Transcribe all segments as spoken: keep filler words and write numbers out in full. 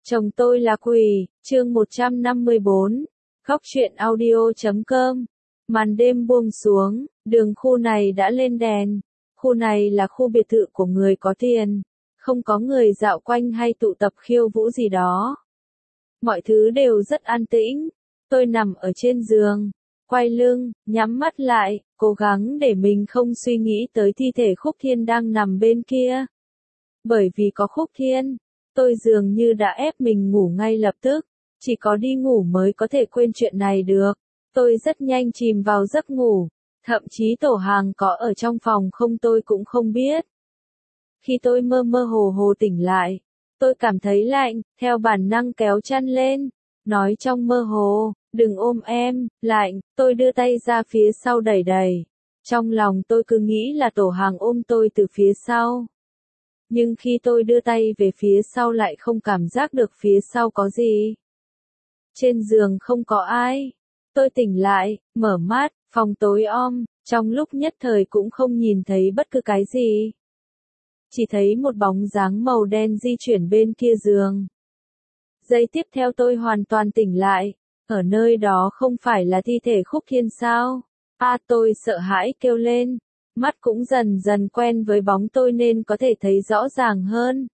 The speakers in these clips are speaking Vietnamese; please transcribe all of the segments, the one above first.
Chồng tôi là quỷ, chương một trăm năm mươi bốn, khóc chuyện audio chấm com. Màn đêm buông xuống, đường khu này đã lên đèn. Khu này là khu biệt thự của người có tiền, không có người dạo quanh hay tụ tập khiêu vũ gì đó. Mọi thứ đều rất an tĩnh. Tôi nằm ở trên giường, quay lưng, nhắm mắt lại, cố gắng để mình không suy nghĩ tới thi thể Khúc Thiên đang nằm bên kia. Bởi vì có Khúc Thiên, tôi dường như đã ép mình ngủ ngay lập tức, chỉ có đi ngủ mới có thể quên chuyện này được. Tôi rất nhanh chìm vào giấc ngủ, thậm chí Tổ Hàng có ở trong phòng không tôi cũng không biết. Khi tôi mơ mơ hồ hồ tỉnh lại, tôi cảm thấy lạnh, theo bản năng kéo chăn lên, nói trong mơ hồ, đừng ôm em, lạnh, tôi đưa tay ra phía sau đẩy đẩy. Trong lòng tôi cứ nghĩ là Tổ Hàng ôm tôi từ phía sau. Nhưng khi tôi đưa tay về phía sau lại không cảm giác được phía sau có gì. Trên giường không có ai. Tôi tỉnh lại, mở mắt, phòng tối om, trong lúc nhất thời cũng không nhìn thấy bất cứ cái gì. Chỉ thấy một bóng dáng màu đen di chuyển bên kia giường. Giây tiếp theo tôi hoàn toàn tỉnh lại, ở nơi đó không phải là thi thể Khúc Thiên sao? À, tôi sợ hãi kêu lên. Mắt cũng dần dần quen với bóng tôi nên có thể thấy rõ ràng hơn.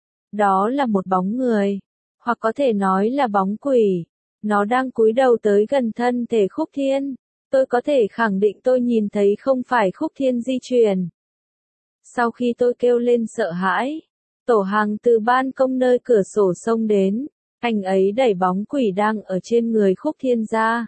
Đó là một bóng người, hoặc có thể nói là bóng quỷ. Nó đang cúi đầu tới gần thân thể Khúc Thiên. Tôi có thể khẳng định tôi nhìn thấy không phải Khúc Thiên di chuyển. Sau khi tôi kêu lên sợ hãi, Tổ Hàng từ ban công nơi cửa sổ xông đến. Anh ấy đẩy bóng quỷ đang ở trên người Khúc Thiên ra.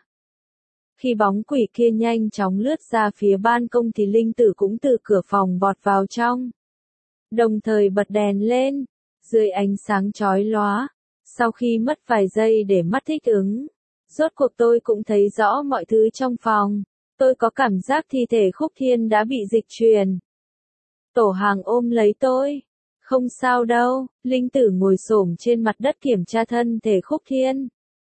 Khi bóng quỷ kia nhanh chóng lướt ra phía ban công thì Linh Tử cũng từ cửa phòng vọt vào trong. Đồng thời bật đèn lên, dưới ánh sáng chói lóa. Sau khi mất vài giây để mắt thích ứng, rốt cuộc tôi cũng thấy rõ mọi thứ trong phòng. Tôi có cảm giác thi thể Khúc Thiên đã bị dịch chuyển. Tổ Hàng ôm lấy tôi. Không sao đâu, Linh Tử ngồi xổm trên mặt đất kiểm tra thân thể Khúc Thiên.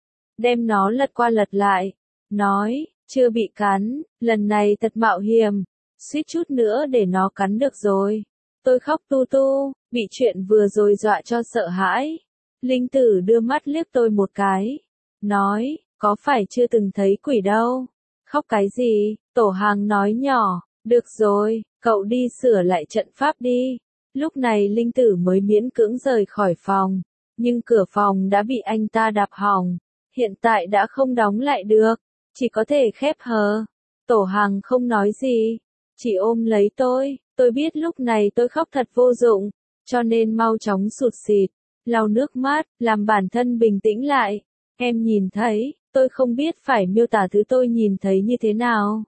Đem nó lật qua lật lại, nói, chưa bị cắn, lần này thật mạo hiểm, suýt chút nữa để nó cắn được rồi. Tôi khóc tu tu, bị chuyện vừa rồi dọa cho sợ hãi. Linh Tử đưa mắt liếc tôi một cái, nói, có phải chưa từng thấy quỷ đâu? Khóc cái gì? Tổ Hàng nói nhỏ, được rồi, cậu đi sửa lại trận pháp đi. Lúc này Linh Tử mới miễn cưỡng rời khỏi phòng, nhưng cửa phòng đã bị anh ta đạp hỏng, hiện tại đã không đóng lại được, chỉ có thể khép hờ. Tổ Hàng không nói gì, chỉ ôm lấy tôi. Tôi biết lúc này tôi khóc thật vô dụng, cho nên mau chóng sụt sịt, lau nước mắt, làm bản thân bình tĩnh lại. Em nhìn thấy, tôi không biết phải miêu tả thứ tôi nhìn thấy như thế nào.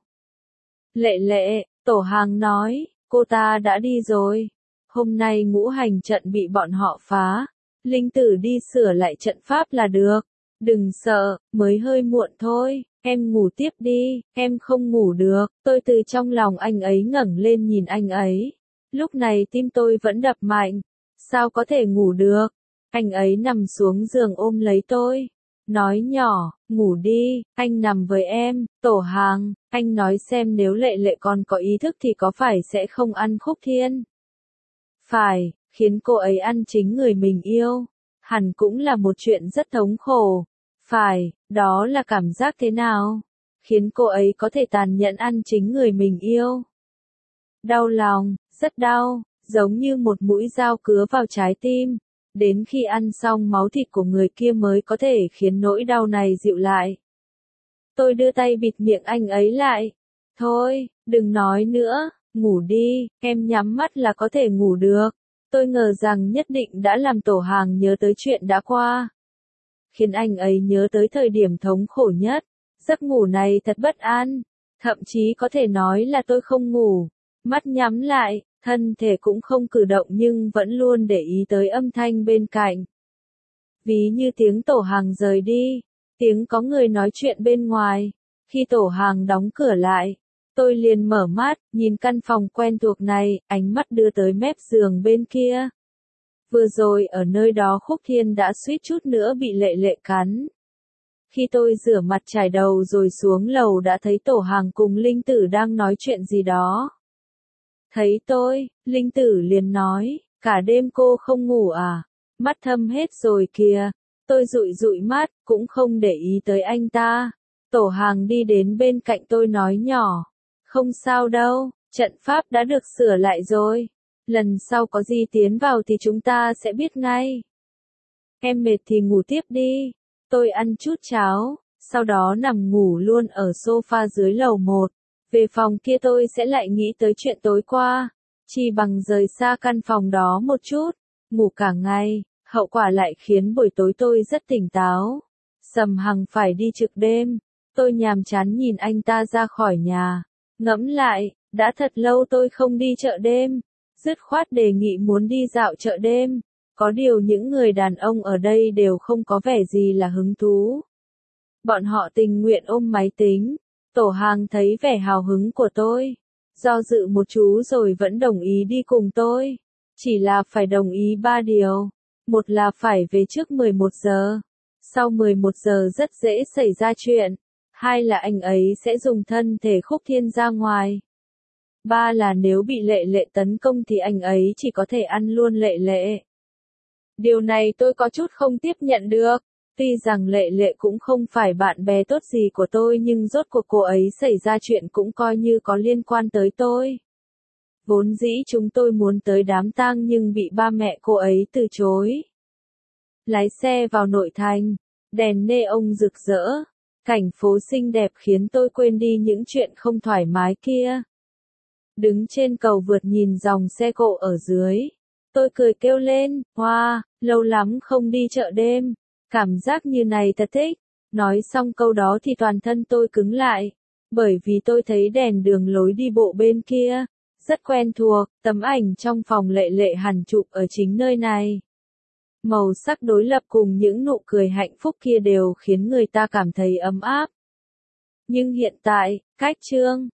Lệ lệ, Tổ Hàng nói, cô ta đã đi rồi. Hôm nay ngũ hành trận bị bọn họ phá. Linh Tử đi sửa lại trận pháp là được. Đừng sợ, mới hơi muộn thôi. Em ngủ tiếp đi, em không ngủ được. Tôi từ trong lòng anh ấy ngẩng lên nhìn anh ấy. Lúc này tim tôi vẫn đập mạnh. Sao có thể ngủ được? Anh ấy nằm xuống giường ôm lấy tôi. Nói nhỏ, ngủ đi, anh nằm với em. Tổ Hàng, anh nói xem nếu Lệ Lệ còn có ý thức thì có phải sẽ không ăn Khúc Thiên? Phải, khiến cô ấy ăn chính người mình yêu. Hẳn cũng là một chuyện rất thống khổ. Phải, đó là cảm giác thế nào? Khiến cô ấy có thể tàn nhẫn ăn chính người mình yêu. Đau lòng, rất đau, giống như một mũi dao cứa vào trái tim. Đến khi ăn xong máu thịt của người kia mới có thể khiến nỗi đau này dịu lại. Tôi đưa tay bịt miệng anh ấy lại. Thôi, đừng nói nữa, ngủ đi, em nhắm mắt là có thể ngủ được. Tôi ngờ rằng nhất định đã làm Tổ Hàng nhớ tới chuyện đã qua. Khiến anh ấy nhớ tới thời điểm thống khổ nhất. Giấc ngủ này thật bất an. Thậm chí có thể nói là tôi không ngủ. Mắt nhắm lại, thân thể cũng không cử động nhưng vẫn luôn để ý tới âm thanh bên cạnh. Ví như tiếng Tổ Hàng rời đi. Tiếng có người nói chuyện bên ngoài. Khi Tổ Hàng đóng cửa lại, tôi liền mở mắt, nhìn căn phòng quen thuộc này, ánh mắt đưa tới mép giường bên kia. Vừa rồi ở nơi đó Khúc Thiên đã suýt chút nữa bị Lệ Lệ cắn. Khi tôi rửa mặt chải đầu rồi xuống lầu đã thấy Tổ Hàng cùng Linh Tử đang nói chuyện gì đó. Thấy tôi, Linh Tử liền nói, cả đêm cô không ngủ à? mắt thâm hết rồi kìa. Tôi dụi dụi mắt, cũng không để ý tới anh ta. Tổ hàng đi đến bên cạnh tôi nói nhỏ. Không sao đâu, trận pháp đã được sửa lại rồi. Lần sau có gì tiến vào thì chúng ta sẽ biết ngay. Em mệt thì ngủ tiếp đi. Tôi ăn chút cháo, sau đó nằm ngủ luôn ở sofa dưới lầu một. Về phòng kia tôi sẽ lại nghĩ tới chuyện tối qua. Chỉ bằng rời xa căn phòng đó một chút, ngủ cả ngày, hậu quả lại khiến buổi tối tôi rất tỉnh táo. Sầm Hằng phải đi trực đêm. Tôi nhàm chán nhìn anh ta ra khỏi nhà. Ngẫm lại, đã thật lâu tôi không đi chợ đêm. Dứt khoát đề nghị muốn đi dạo chợ đêm. Có điều những người đàn ông ở đây đều không có vẻ gì là hứng thú. Bọn họ tình nguyện ôm máy tính. Tổ hàng thấy vẻ hào hứng của tôi. Do dự một chú rồi vẫn đồng ý đi cùng tôi. Chỉ là phải đồng ý ba điều. Một là phải về trước mười một giờ. Sau mười một giờ rất dễ xảy ra chuyện. Hai là anh ấy sẽ dùng thân thể Khúc Thiên ra ngoài. Ba là nếu bị Lệ Lệ tấn công thì anh ấy chỉ có thể ăn luôn Lệ Lệ. Điều này tôi có chút không tiếp nhận được. Tuy rằng Lệ Lệ cũng không phải bạn bè tốt gì của tôi nhưng rốt cuộc cô ấy xảy ra chuyện cũng coi như có liên quan tới tôi. Vốn dĩ chúng tôi muốn tới đám tang nhưng bị ba mẹ cô ấy từ chối. Lái xe vào nội thành, đèn neon rực rỡ, cảnh phố xinh đẹp khiến tôi quên đi những chuyện không thoải mái kia. Đứng trên cầu vượt nhìn dòng xe cộ ở dưới, tôi cười kêu lên, wow, lâu lắm không đi chợ đêm, cảm giác như này thật thích. Nói xong câu đó thì toàn thân tôi cứng lại, bởi vì tôi thấy đèn đường lối đi bộ bên kia, rất quen thuộc, tấm ảnh trong phòng Lệ Lệ hẳn chụp ở chính nơi này. Màu sắc đối lập cùng những nụ cười hạnh phúc kia đều khiến người ta cảm thấy ấm áp. Nhưng hiện tại, cách chương